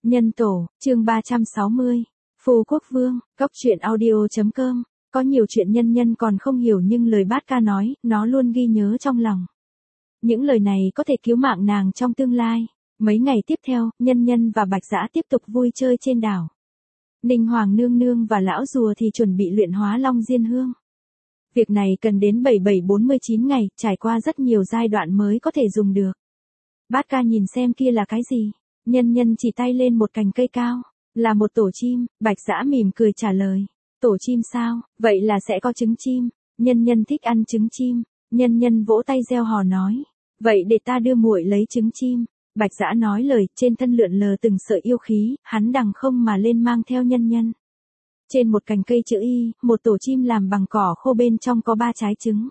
Nhân tổ, chương 360. Phù Quốc Vương, Cốc truyện audio.com. Có nhiều chuyện nhân nhân còn không hiểu nhưng lời bát ca nói, nó luôn ghi nhớ trong lòng. Những lời này có thể cứu mạng nàng trong tương lai. Mấy ngày tiếp theo, nhân nhân và Bạch Dã tiếp tục vui chơi trên đảo. Ninh Hoàng nương nương và lão rùa thì chuẩn bị luyện hóa Long Diên Hương. Việc này cần đến 7749 ngày, trải qua rất nhiều giai đoạn mới có thể dùng được. Bát ca nhìn xem kia là cái gì? Nhân nhân chỉ tay lên một cành cây cao, là một tổ chim. Bạch Dã mỉm cười trả lời. Tổ chim sao? Vậy là sẽ có trứng chim. Nhân nhân thích ăn trứng chim. Nhân nhân vỗ tay reo hò nói. Vậy để ta đưa muội lấy trứng chim. Bạch Dã nói lời, trên thân lượn lờ từng sợi yêu khí, hắn đằng không mà lên mang theo nhân nhân. Trên một cành cây chữ Y, một tổ chim làm bằng cỏ khô bên trong có 3 trái trứng.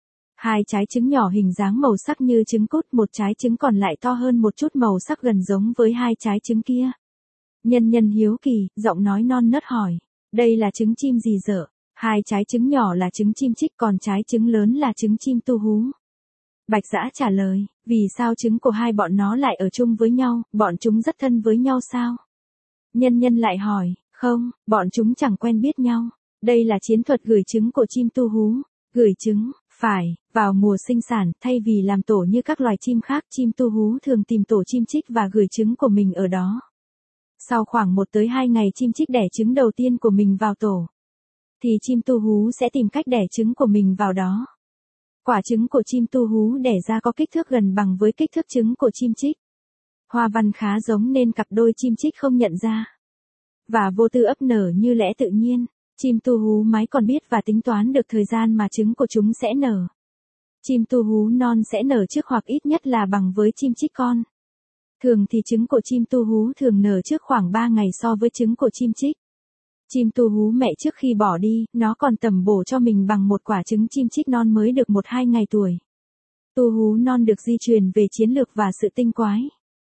2 trái trứng nhỏ hình dáng màu sắc như trứng cút, một trái trứng còn lại to hơn một chút màu sắc gần giống với 2 trái trứng kia. Nhân nhân hiếu kỳ, giọng nói non nớt hỏi, đây là trứng chim gì dở? 2 trái trứng nhỏ là trứng chim trích, còn trái trứng lớn là trứng chim tu hú. Bạch Dã trả lời, vì sao trứng của hai bọn nó lại ở chung với nhau, bọn chúng rất thân với nhau sao? Nhân nhân lại hỏi, không, bọn chúng chẳng quen biết nhau. Đây là chiến thuật gửi trứng của chim tu hú. Gửi trứng, phải, vào mùa sinh sản, thay vì làm tổ như các loài chim khác, chim tu hú thường tìm tổ chim trích và gửi trứng của mình ở đó. Sau khoảng 1 tới 2 ngày chim trích đẻ trứng đầu tiên của mình vào tổ, thì chim tu hú sẽ tìm cách đẻ trứng của mình vào đó. Quả trứng của chim tu hú đẻ ra có kích thước gần bằng với kích thước trứng của chim trích. Hoa văn khá giống nên cặp đôi chim trích không nhận ra. Và vô tư ấp nở như lẽ tự nhiên. Chim tu hú mái còn biết và tính toán được thời gian mà trứng của chúng sẽ nở. Chim tu hú non sẽ nở trước hoặc ít nhất là bằng với chim trích con. Thường thì trứng của chim tu hú thường nở trước khoảng 3 ngày so với trứng của chim trích. Chim tu hú mẹ trước khi bỏ đi, nó còn tẩm bổ cho mình bằng một quả trứng chim trích non mới được 1-2 ngày tuổi. Tu hú non được di truyền về chiến lược và sự tinh quái.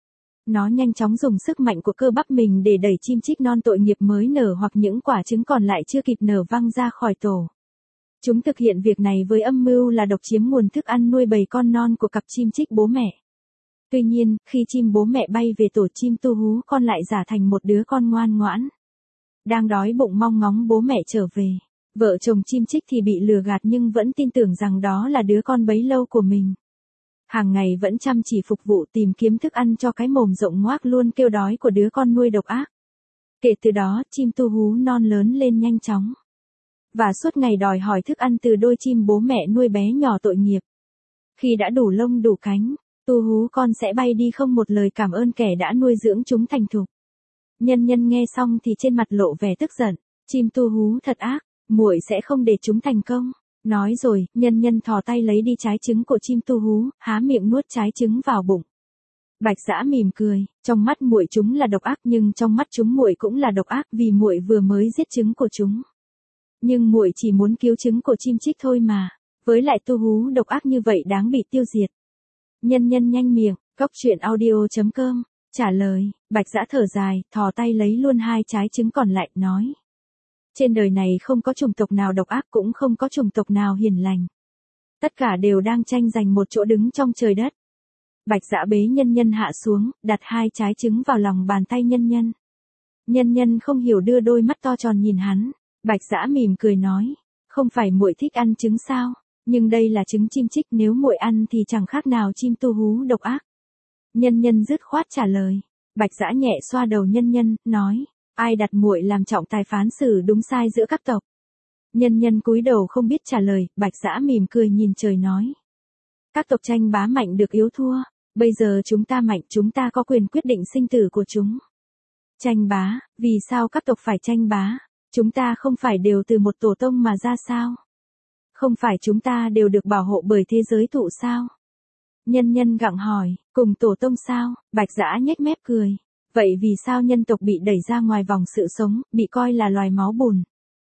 Nó nhanh chóng dùng sức mạnh của cơ bắp mình để đẩy chim trích non tội nghiệp mới nở hoặc những quả trứng còn lại chưa kịp nở văng ra khỏi tổ. Chúng thực hiện việc này với âm mưu là độc chiếm nguồn thức ăn nuôi bầy con non của cặp chim trích bố mẹ. Tuy nhiên, khi chim bố mẹ bay về tổ, chim tu hú con lại giả thành một đứa con ngoan ngoãn. Đang đói bụng mong ngóng bố mẹ trở về. Vợ chồng chim trích thì bị lừa gạt nhưng vẫn tin tưởng rằng đó là đứa con bấy lâu của mình. Hàng ngày vẫn chăm chỉ phục vụ tìm kiếm thức ăn cho cái mồm rộng ngoác luôn kêu đói của đứa con nuôi độc ác. Kể từ đó, chim tu hú non lớn lên nhanh chóng. Và suốt ngày đòi hỏi thức ăn từ đôi chim bố mẹ nuôi bé nhỏ tội nghiệp. Khi đã đủ lông đủ cánh, tu hú con sẽ bay đi không một lời cảm ơn kẻ đã nuôi dưỡng chúng thành thục. Nhân nhân nghe xong thì trên mặt lộ vẻ tức giận. Chim tu hú thật ác, muội sẽ không để chúng thành công. Nói rồi, nhân nhân thò tay lấy đi trái trứng của chim tu hú, há miệng nuốt trái trứng vào bụng. Bạch Dã mỉm cười, trong mắt muội chúng là độc ác nhưng trong mắt chúng muội cũng là độc ác vì muội vừa mới giết trứng của chúng. Nhưng muội chỉ muốn cứu trứng của chim trích thôi mà, với lại tu hú độc ác như vậy đáng bị tiêu diệt. Nhân nhân nhanh miệng, Cốc truyện audio.com, trả lời. Bạch Dã thở dài, thò tay lấy luôn 2 trái trứng còn lại, nói. Trên đời này không có chủng tộc nào độc ác cũng không có chủng tộc nào hiền lành. Tất cả đều đang tranh giành một chỗ đứng trong trời đất. Bạch Dã bế nhân nhân hạ xuống, đặt 2 trái trứng vào lòng bàn tay nhân nhân. Nhân nhân không hiểu đưa đôi mắt to tròn nhìn hắn. Bạch Dã mỉm cười nói, không phải muội thích ăn trứng sao, nhưng đây là trứng chim trích, nếu muội ăn thì chẳng khác nào chim tu hú độc ác. Nhân nhân dứt khoát trả lời. Bạch Dã nhẹ xoa đầu nhân nhân, nói, ai đặt muội làm trọng tài phán xử đúng sai giữa các tộc? Nhân nhân cúi đầu không biết trả lời. Bạch Dã mỉm cười nhìn trời nói, các tộc tranh bá mạnh được yếu thua, bây giờ chúng ta mạnh, chúng ta có quyền quyết định sinh tử của chúng. Tranh bá, vì sao các tộc phải tranh bá? Chúng ta không phải đều từ một tổ tông mà ra sao? Không phải chúng ta đều được bảo hộ bởi thế giới thụ sao? Nhân nhân gặng hỏi, cùng tổ tông sao? Bạch Dã nhếch mép cười. Vậy vì sao nhân tộc bị đẩy ra ngoài vòng sự sống, bị coi là loài máu bùn?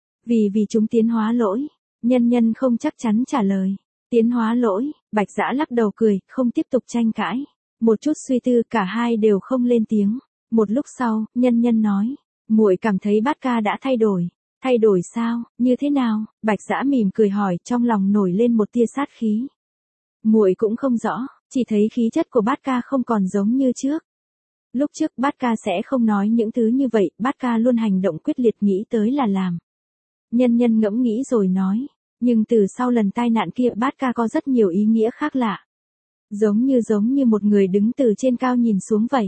Vì chúng tiến hóa lỗi. Nhân nhân không chắc chắn trả lời. Tiến hóa lỗi. Bạch Dã lắc đầu cười, không tiếp tục tranh cãi. Một chút suy tư, cả hai đều không lên tiếng. Một lúc sau, nhân nhân nói, muội cảm thấy bát ca đã thay đổi. Thay đổi sao, như thế nào? Bạch Dã mỉm cười hỏi, trong lòng nổi lên một tia sát khí. Muội cũng không rõ, chỉ thấy khí chất của bát ca không còn giống như trước. Lúc trước Bát Ca sẽ không nói những thứ như vậy, Bát Ca luôn hành động quyết liệt, nghĩ tới là làm. Nhân Nhân ngẫm nghĩ rồi nói, nhưng từ sau lần tai nạn kia Bát Ca có rất nhiều ý nghĩa khác lạ. Giống như một người đứng từ trên cao nhìn xuống vậy.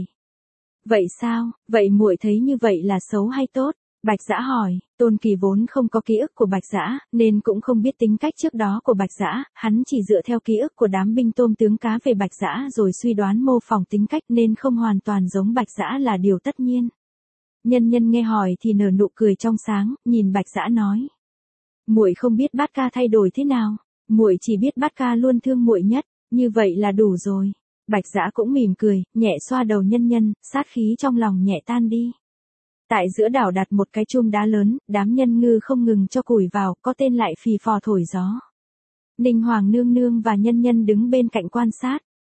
Vậy sao, vậy muội thấy như vậy là xấu hay tốt? Bạch Dã hỏi. Tôn Kỳ vốn không có ký ức của Bạch Dã, nên cũng không biết tính cách trước đó của Bạch Dã, hắn chỉ dựa theo ký ức của đám binh tôm tướng cá về Bạch Dã rồi suy đoán mô phỏng tính cách, nên không hoàn toàn giống Bạch Dã là điều tất nhiên. Nhân Nhân nghe hỏi thì nở nụ cười trong sáng, nhìn Bạch Dã nói: "Muội không biết Bát Ca thay đổi thế nào, muội chỉ biết Bát Ca luôn thương muội nhất, như vậy là đủ rồi." Bạch Dã cũng mỉm cười, nhẹ xoa đầu Nhân Nhân, sát khí trong lòng nhẹ tan đi. Tại giữa đảo đặt một cái chum đá lớn, đám nhân ngư không ngừng cho củi vào, có tên lại phì phò thổi gió. Ninh Hoàng nương nương và Nhân Nhân đứng bên cạnh quan sát.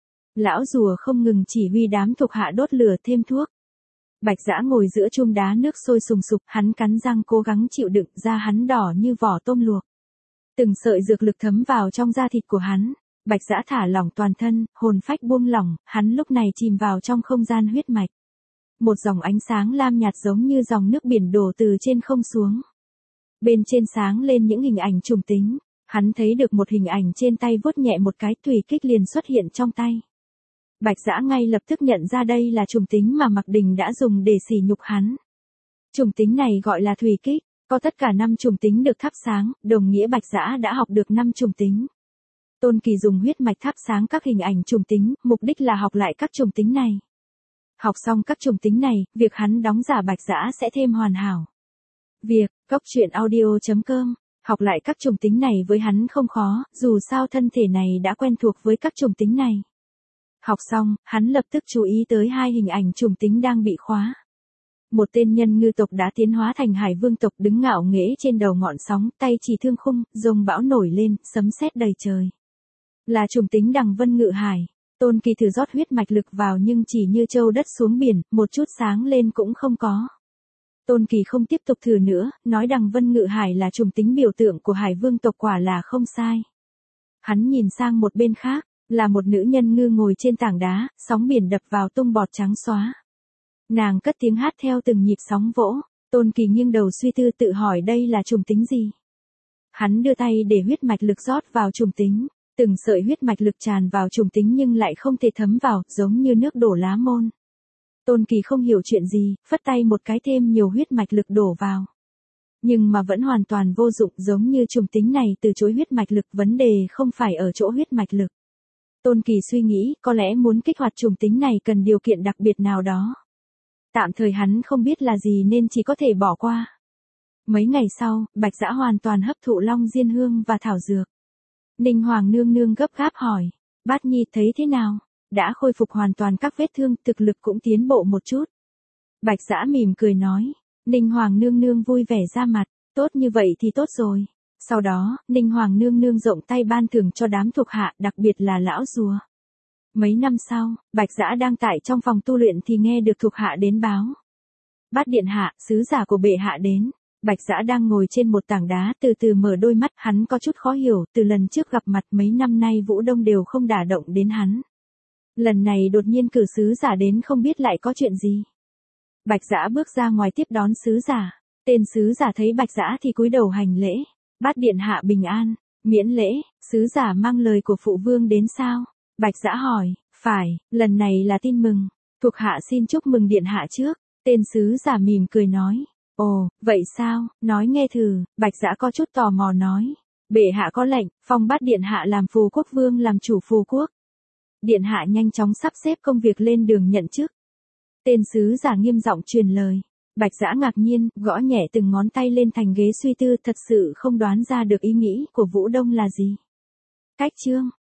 Lão rùa không ngừng chỉ huy đám thuộc hạ đốt lửa thêm thuốc. Bạch Dã ngồi giữa chum đá nước sôi sùng sục, hắn cắn răng cố gắng chịu đựng, da hắn đỏ như vỏ tôm luộc. Từng sợi dược lực thấm vào trong da thịt của hắn. Bạch Dã thả lỏng toàn thân, hồn phách buông lỏng, hắn lúc này chìm vào trong không gian huyết mạch. Một dòng ánh sáng lam nhạt giống như dòng nước biển đổ từ trên không xuống. Bên trên sáng lên những hình ảnh trùng tính, hắn thấy được một hình ảnh trên tay vuốt nhẹ một cái, thủy kích liền xuất hiện trong tay. Bạch Dã ngay lập tức nhận ra đây là trùng tính mà Mạc Đình đã dùng để sỉ nhục hắn. Trùng tính này gọi là thủy kích, có tất cả 5 trùng tính được thắp sáng, đồng nghĩa Bạch Dã đã học được 5 trùng tính. Tôn Kỳ dùng huyết mạch thắp sáng các hình ảnh trùng tính, mục đích là học lại các trùng tính này. Học xong các trùng tính này, việc hắn đóng giả Bạch Dã sẽ thêm hoàn hảo. Việc, coctruyện.audio.com, học lại các trùng tính này với hắn không khó, dù sao thân thể này đã quen thuộc với các trùng tính này. Học xong, hắn lập tức chú ý tới 2 hình ảnh trùng tính đang bị khóa. Một tên nhân ngư tộc đã tiến hóa thành hải vương tộc đứng ngạo nghễ trên đầu ngọn sóng, tay chỉ thương khung, rồng bão nổi lên, sấm sét đầy trời. Là trùng tính Đằng Vân Ngự Hải. Tôn Kỳ thử rót huyết mạch lực vào nhưng chỉ như trâu đất xuống biển, một chút sáng lên cũng không có. Tôn Kỳ không tiếp tục thử nữa, nói Đằng Vân Ngự Hải là trùng tính biểu tượng của hải vương tộc, quả là không sai. Hắn nhìn sang một bên khác, là một nữ nhân ngư ngồi trên tảng đá, sóng biển đập vào tung bọt trắng xóa. Nàng cất tiếng hát theo từng nhịp sóng vỗ. Tôn Kỳ nghiêng đầu suy tư, tự hỏi đây là trùng tính gì. Hắn đưa tay để huyết mạch lực rót vào trùng tính. Từng sợi huyết mạch lực tràn vào trùng tính nhưng lại không thể thấm vào, giống như nước đổ lá môn. Tôn Kỳ không hiểu chuyện gì, phất tay một cái thêm nhiều huyết mạch lực đổ vào. Nhưng mà vẫn hoàn toàn vô dụng, giống như trùng tính này từ chối huyết mạch lực, vấn đề không phải ở chỗ huyết mạch lực. Tôn Kỳ suy nghĩ, có lẽ muốn kích hoạt trùng tính này cần điều kiện đặc biệt nào đó. Tạm thời hắn không biết là gì nên chỉ có thể bỏ qua. Mấy ngày sau, Bạch Dã hoàn toàn hấp thụ long diên hương và thảo dược. Ninh Hoàng nương nương gấp gáp hỏi, Bát Nhi thấy thế nào? Đã khôi phục hoàn toàn các vết thương, thực lực cũng tiến bộ một chút. Bạch Dã mỉm cười nói. Ninh Hoàng nương nương vui vẻ ra mặt, tốt như vậy thì tốt rồi. Sau đó, Ninh Hoàng nương nương rộng tay ban thưởng cho đám thuộc hạ, đặc biệt là lão rùa. Mấy năm sau, Bạch Dã đang tại trong phòng tu luyện thì nghe được thuộc hạ đến báo. Bát điện hạ, sứ giả của bệ hạ đến. Bạch Dã đang ngồi trên một tảng đá, từ từ mở đôi mắt, hắn có chút khó hiểu, từ lần trước gặp mặt mấy năm nay Vũ Đông đều không đả động đến hắn. Lần này đột nhiên cử sứ giả đến, không biết lại có chuyện gì. Bạch Dã bước ra ngoài tiếp đón sứ giả. Tên sứ giả thấy Bạch Dã thì cúi đầu hành lễ. Bát điện hạ bình an, miễn lễ, sứ giả mang lời của phụ vương đến sao? Bạch Dã hỏi, phải, lần này là tin mừng, thuộc hạ xin chúc mừng điện hạ trước. Tên sứ giả mỉm cười nói. Ồ, vậy sao, nói nghe thử. Bạch Dã có chút tò mò nói. Bệ hạ có lệnh, phong Bát điện hạ làm phù quốc vương, làm chủ phù quốc. Điện hạ nhanh chóng sắp xếp công việc lên đường nhận chức. Tên sứ giả nghiêm giọng truyền lời. Bạch Dã ngạc nhiên, gõ nhẹ từng ngón tay lên thành ghế suy tư, thật sự không đoán ra được ý nghĩ của Vũ Đông là gì. Cách chương